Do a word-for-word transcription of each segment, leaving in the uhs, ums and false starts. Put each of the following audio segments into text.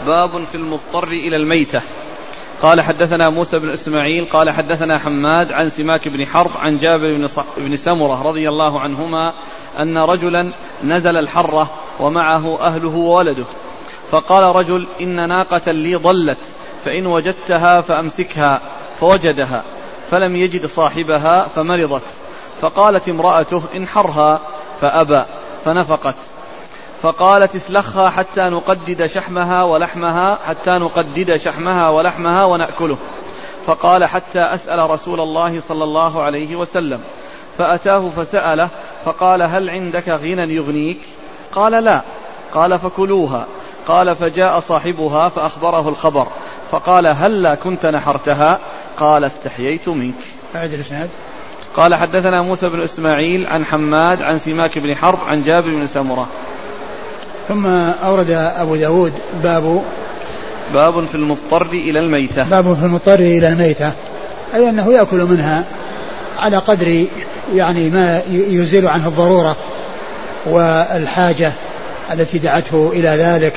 باب في المضطر إلى الميتة. قال حدثنا موسى بن إسماعيل قال حدثنا حماد عن سماك بن حرب عن جابر بن سمرة رضي الله عنهما أن رجلا نزل الحرة ومعه أهله وولده، فقال رجل: إن ناقة لي ضلت، فإن وجدتها فأمسكها، فوجدها فلم يجد صاحبها فمرضت، فقالت امرأته: انحرها، فأبى فنفقت، فقالت: اسلخها حتى نقدد شحمها ولحمها حتى نقدد شحمها ولحمها ونأكله، فقال: حتى أسأل رسول الله صلى الله عليه وسلم، فأتاه فسأله فقال: هل عندك غنى يغنيك؟ قال: لا. قال: فكلوها. قال: فجاء صاحبها فأخبره الخبر، فقال: هلا كنت نحرتها؟ قال: استحييت منك. قال حدثنا موسى بن إسماعيل عن حماد عن سماك بن حرب عن جابر بن سمرة. ثم أورد أبو داود باب باب في المضطر إلى الميتة. باب في المضطر إلى الميتة، أي أنه يأكل منها على قدر يعني ما يزيل عنه الضرورة والحاجة التي دعته إلى ذلك.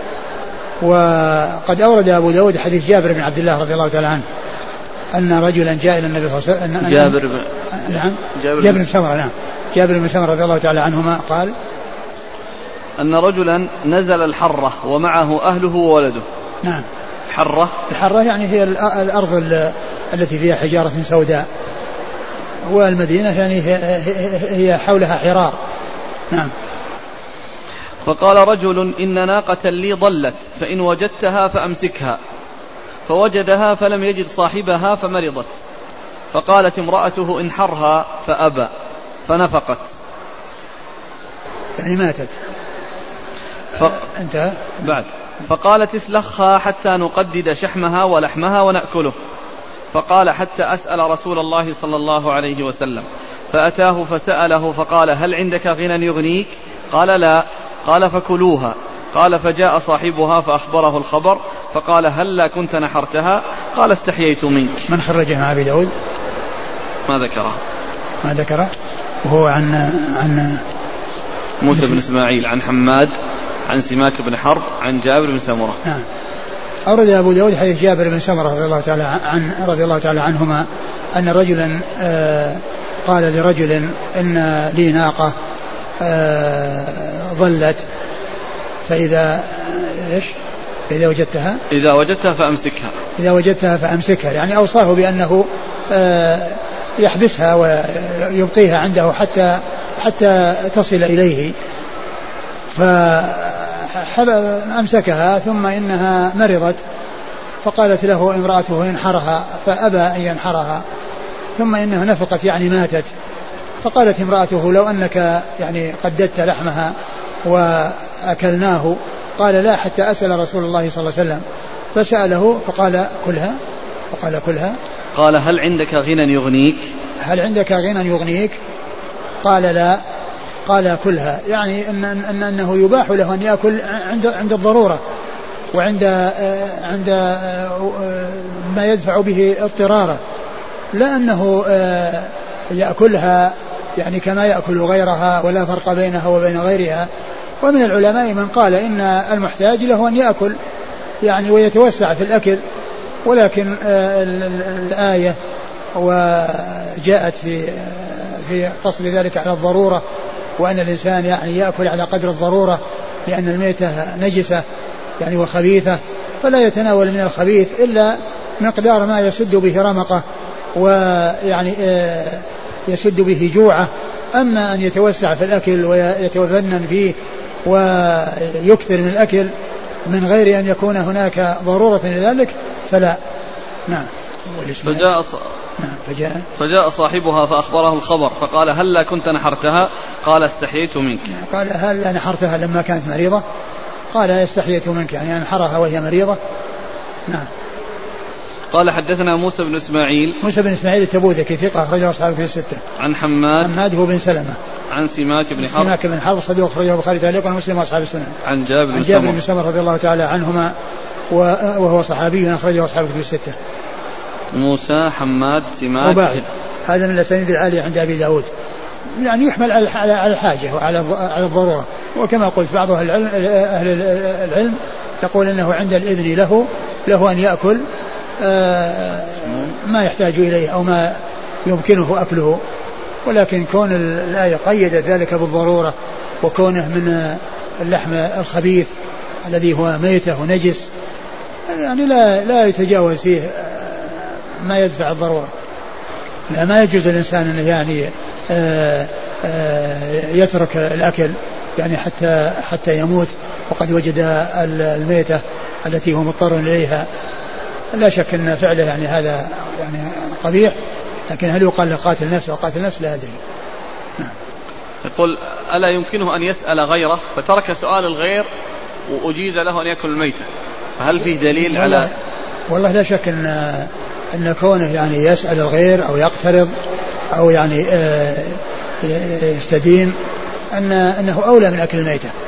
وقد أورد أبو داود حديث جابر بن عبد الله رضي الله تعالى عنه أن رجلا جاء إلى النبي صلى الله عليه وسلم. جابر بن نعم جابر بن سمرة نعم جابر بن سمرة رضي الله تعالى عنهما قال أن رجلا نزل الحرة ومعه أهله وولده. نعم. الحرة الحرة يعني هي الأرض التي فيها حجارة سوداء، والمدينة يعني هي حولها حرار. نعم. فقال رجل: إن ناقة لي ضلت، فإن وجدتها فأمسكها، فوجدها فلم يجد صاحبها فمرضت، فقالت امرأته: انحرها، فأبى فنفقت، يعني ماتت. ف... انتهى بعد. فقالت: اسلخها حتى نقدد شحمها ولحمها ونأكله، فقال: حتى أسأل رسول الله صلى الله عليه وسلم، فأتاه فسأله فقال: هل عندك غنى يغنيك؟ قال: لا. قال: فكلوها. قال: فجاء صاحبها فأخبره الخبر، فقال: هلا كنت نحرتها؟ قال: استحييت منك. من خرجه مع أبي داود؟ ما ذكره ما ذكره وهو عن عن موسى بن إسماعيل عن حماد عن سماك بن حرب عن جابر بن سمرة. نعم. أورد أبو داود حديث جابر بن سمرة رضي الله تعالى عن رضي الله تعالى عنهما أن رجلا آه قال لرجل: إن لي ناقة آه ضلت، فإذا إيش إذا وجدتها إذا وجدتها فأمسكها إذا وجدتها فأمسكها يعني أوصاه بأنه آه يحبسها ويبقيها عنده حتى حتى تصل إليه، فأمسكها ثم إنها مرضت، فقالت له امرأته: انحرها، فأبى أن ينحرها، ثم إنه نفقت يعني ماتت، فقالت امرأته: لو أنك يعني قددت لحمها وأكلناه. قال: لا، حتى أسأل رسول الله صلى الله عليه وسلم، فسأله فقال: كلها. فقال: كلها. قال: هل عندك غنى يغنيك؟ هل عندك غنى يغنيك؟ قال: لا. قال: كلها، يعني إن أن أنه يباح له أن يأكل عند عند الضرورة وعند عند ما يدفع به اضطراره، لا أنه يأكلها يعني كما يأكل غيرها ولا فرق بينها وبين غيرها. ومن العلماء من قال إن المحتاج له أن يأكل يعني ويتوسع في الأكل، ولكن الآية وجاءت في في قصر ذلك على الضرورة، وأن الإنسان يعني يأكل على قدر الضرورة، لأن الميتة نجسة يعني وخبيثة، فلا يتناول من الخبيث إلا مقدار ما يسد به رمقه ويعني يسد به جوعه. أما أن يتوسع في الأكل ويتفنن فيه ويكثر من الأكل من غير أن يكون هناك ضرورة لذلك فلا. نعم. فجاء ص... نعم. فجاء فجاء صاحبها فأخبره الخبر، فقال: هلا كنت نحرتها؟ قال: استحييت منك. قال: هل نحرتها لما كانت مريضة؟ قال: استحييت منك، يعني نحرها وهي مريضة. نعم. قال حدثنا موسى بن إسماعيل موسى بن إسماعيل التبوذكي ثقة أخرجه أصحابه في الستة. عن حماد حماد هو بن سلمة عن سماك بن حرب سماك بن حرب صدوق أخرجه البخاري تعليقا ومسلم وأصحاب السنن. عن جابر عن جابر بن سمرة رضي الله تعالى عنهما وهو صحابي أخرجه أصحابه في الستة. موسى حماد سماك وباعد. هذا من الأسانيد العالية عند أبي داود، يعني يحمل على الحاجة وعلى على الضرورة. وكما قلت بعض أهل العلم يقول إنه عند الإذن له له أن يأكل ما يحتاج إليه أو ما يمكنه أكله، ولكن كون الآية قيدت ذلك بالضرورة وكونه من اللحم الخبيث الذي هو ميتة ونجس يعني لا لا يتجاوز فيه ما يدفع الضرورة. لا ما يجوز الإنسان أنه يعني آآ آآ يترك الأكل يعني حتى حتى يموت وقد وجد الميتة التي هو مضطر إليها. لا شك أن فعله يعني هذا يعني قبيح، لكن هل يقال له قاتل نفس أو قاتل نفس لا أدري. يقول ألا يمكنه أن يسأل غيره فترك سؤال الغير وأجيز له أن يأكل الميتة، فهل فيه دليل على؟ والله لا شك أن أن كونه يعني يسأل الغير أو يقترض أو يعني يستدين أن أنه أولى من أكل الميتة.